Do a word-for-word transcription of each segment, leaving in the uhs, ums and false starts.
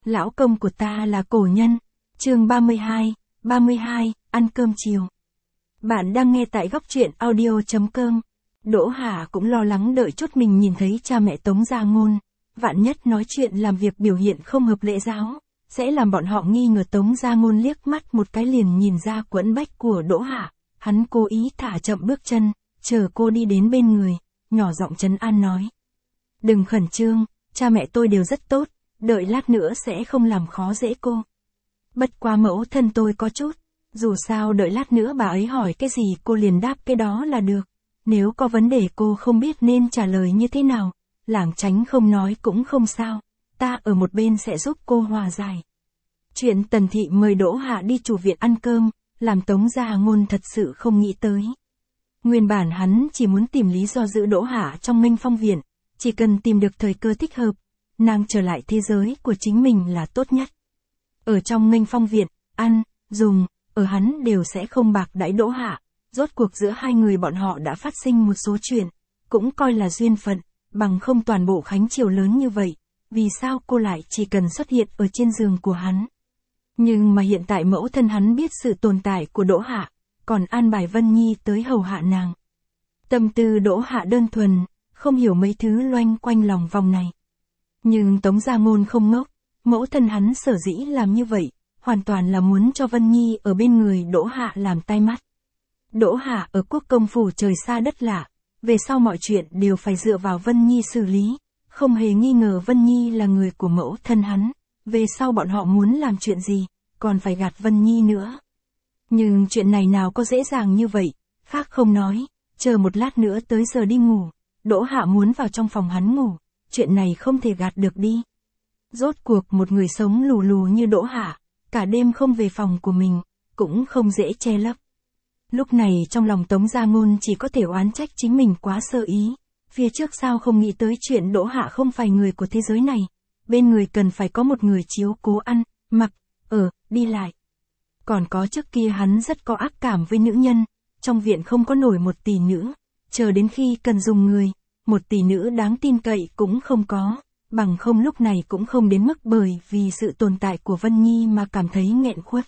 Lão công của ta là cổ nhân. Chương ba mươi hai, ba mươi hai, ăn cơm chiều. Bạn đang nghe tại góc truyện audio chấm com. Đỗ Hà cũng lo lắng đợi chút mình nhìn thấy cha mẹ Tống Gia Ngôn, vạn nhất nói chuyện làm việc biểu hiện không hợp lễ giáo, sẽ làm bọn họ nghi ngờ. Tống Gia Ngôn liếc mắt một cái liền nhìn ra quẫn bách của Đỗ Hà, hắn cố ý thả chậm bước chân, chờ cô đi đến bên người, nhỏ giọng trấn an nói. Đừng khẩn trương, cha mẹ tôi đều rất tốt, đợi lát nữa sẽ không làm khó dễ cô. Bất quá mẫu thân tôi có chút, dù sao đợi lát nữa bà ấy hỏi cái gì cô liền đáp cái đó là được. Nếu có vấn đề cô không biết nên trả lời như thế nào, lảng tránh không nói cũng không sao, ta ở một bên sẽ giúp cô hòa giải. Chuyện Tần Thị mời Đỗ Hạ đi chủ viện ăn cơm, làm Tống Gia Ngôn thật sự không nghĩ tới. Nguyên bản hắn chỉ muốn tìm lý do giữ Đỗ Hạ trong Nghênh Phong viện, chỉ cần tìm được thời cơ thích hợp, nàng trở lại thế giới của chính mình là tốt nhất. Ở trong Nghênh Phong viện, ăn, dùng, ở hắn đều sẽ không bạc đãi Đỗ Hạ. Rốt cuộc giữa hai người bọn họ đã phát sinh một số chuyện, cũng coi là duyên phận, bằng không toàn bộ khánh triều lớn như vậy, vì sao cô lại chỉ cần xuất hiện ở trên giường của hắn. Nhưng mà hiện tại mẫu thân hắn biết sự tồn tại của Đỗ Hạ, còn an bài Vân Nhi tới hầu hạ nàng. Tâm tư Đỗ Hạ đơn thuần, không hiểu mấy thứ loanh quanh lòng vòng này. Nhưng Tống Gia Ngôn không ngốc, mẫu thân hắn sở dĩ làm như vậy, hoàn toàn là muốn cho Vân Nhi ở bên người Đỗ Hạ làm tai mắt. Đỗ Hạ ở quốc công phủ trời xa đất lạ, về sau mọi chuyện đều phải dựa vào Vân Nhi xử lý, không hề nghi ngờ Vân Nhi là người của mẫu thân hắn, về sau bọn họ muốn làm chuyện gì, còn phải gạt Vân Nhi nữa. Nhưng chuyện này nào có dễ dàng như vậy, khác không nói, chờ một lát nữa tới giờ đi ngủ, Đỗ Hạ muốn vào trong phòng hắn ngủ, chuyện này không thể gạt được đi. Rốt cuộc một người sống lù lù như Đỗ Hạ, cả đêm không về phòng của mình, cũng không dễ che lấp. Lúc này trong lòng Tống Gia Ngôn chỉ có thể oán trách chính mình quá sơ ý, phía trước sao không nghĩ tới chuyện Đỗ Hạ không phải người của thế giới này, bên người cần phải có một người chiếu cố ăn, mặc, ở, đi lại. Còn có trước kia hắn rất có ác cảm với nữ nhân, trong viện không có nổi một tỷ nữ, chờ đến khi cần dùng người, một tỷ nữ đáng tin cậy cũng không có, bằng không lúc này cũng không đến mức bởi vì sự tồn tại của Vân Nhi mà cảm thấy nghẹn khuất.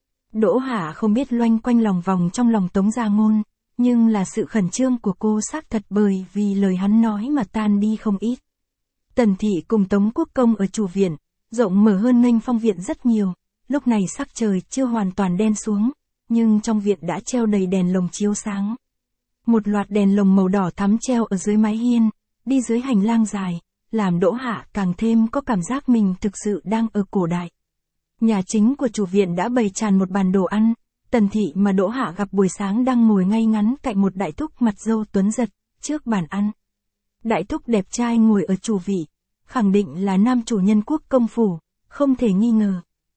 Đỗ Hạ không biết loanh quanh lòng vòng trong lòng Tống Gia Ngôn, nhưng là sự khẩn trương của cô xác thật bởi vì lời hắn nói mà tan đi không ít. Tần Thị cùng Tống Quốc Công ở chủ viện, rộng mở hơn Nghênh Phong viện rất nhiều, lúc này sắc trời chưa hoàn toàn đen xuống, nhưng trong viện đã treo đầy đèn lồng chiếu sáng. Một loạt đèn lồng màu đỏ thắm treo ở dưới mái hiên, đi dưới hành lang dài, làm Đỗ Hạ càng thêm có cảm giác mình thực sự đang ở cổ đại. Nhà chính của chủ viện đã bày tràn một bàn đồ ăn, Tần Thị mà Đỗ Hạ gặp buổi sáng đang ngồi ngay ngắn cạnh một đại thúc mặt râu tuấn giật, trước bàn ăn. Đại thúc đẹp trai ngồi ở chủ vị, khẳng định là nam chủ nhân quốc công phủ, không thể nghi ngờ.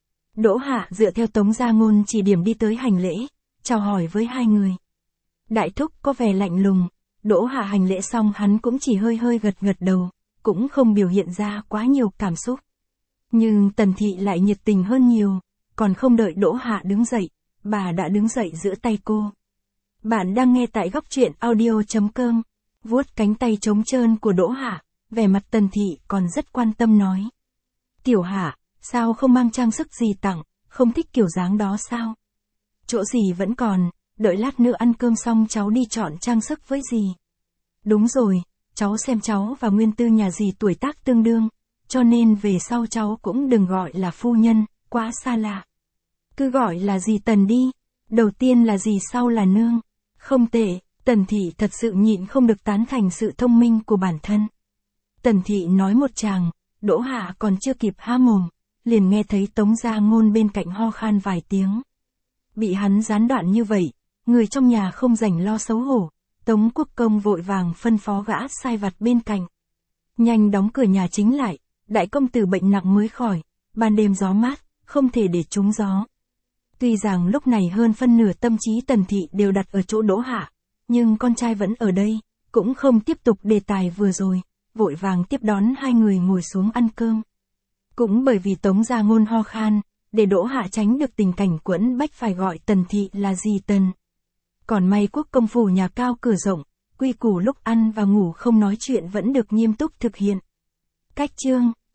Đỗ Hạ dựa theo Tống Gia Ngôn chỉ điểm đi tới hành lễ, chào hỏi với hai người. Đại thúc có vẻ lạnh lùng, Đỗ Hạ hành lễ xong hắn cũng chỉ hơi hơi gật gật đầu, cũng không biểu hiện ra quá nhiều cảm xúc. Nhưng Tần Thị lại nhiệt tình hơn nhiều, còn không đợi Đỗ Hạ đứng dậy, bà đã đứng dậy giữ tay cô. Bạn đang nghe tại góc truyện audio chấm com, vuốt cánh tay trống trơn của Đỗ Hạ, vẻ mặt Tần Thị còn rất quan tâm nói. Tiểu Hạ, sao không mang trang sức gì tặng, không thích kiểu dáng đó sao? Chỗ gì vẫn còn, đợi lát nữa ăn cơm xong cháu đi chọn trang sức với dì. Đúng rồi, cháu xem cháu và Nguyên Tư nhà dì tuổi tác tương đương, cho nên về sau cháu cũng đừng gọi là phu nhân, quá xa lạ. Cứ gọi là dì Tần đi, đầu tiên là dì sau là nương. Không tệ, Tần Thị thật sự nhịn không được tán thành sự thông minh của bản thân. Tần Thị nói một tràng, Đỗ Hạ còn chưa kịp há mồm, liền nghe thấy Tống Gia Ngôn bên cạnh ho khan vài tiếng. Bị hắn gián đoạn như vậy, người trong nhà không rảnh lo xấu hổ, Tống Quốc Công vội vàng phân phó gã sai vặt bên cạnh. Nhanh đóng cửa nhà chính lại, đại công tử bệnh nặng mới khỏi, ban đêm gió mát, không thể để trúng gió. Tuy rằng lúc này hơn phân nửa tâm trí Tần Thị đều đặt ở chỗ Đỗ Hạ, nhưng con trai vẫn ở đây, cũng không tiếp tục đề tài vừa rồi, vội vàng tiếp đón hai người ngồi xuống ăn cơm. Cũng bởi vì Tống Gia Ngôn ho khan, để Đỗ Hạ tránh được tình cảnh quẫn bách phải gọi Tần Thị là dì Tần. Còn may quốc công phủ nhà cao cửa rộng, quy củ lúc ăn và ngủ không nói chuyện vẫn được nghiêm túc thực hiện. Cách chương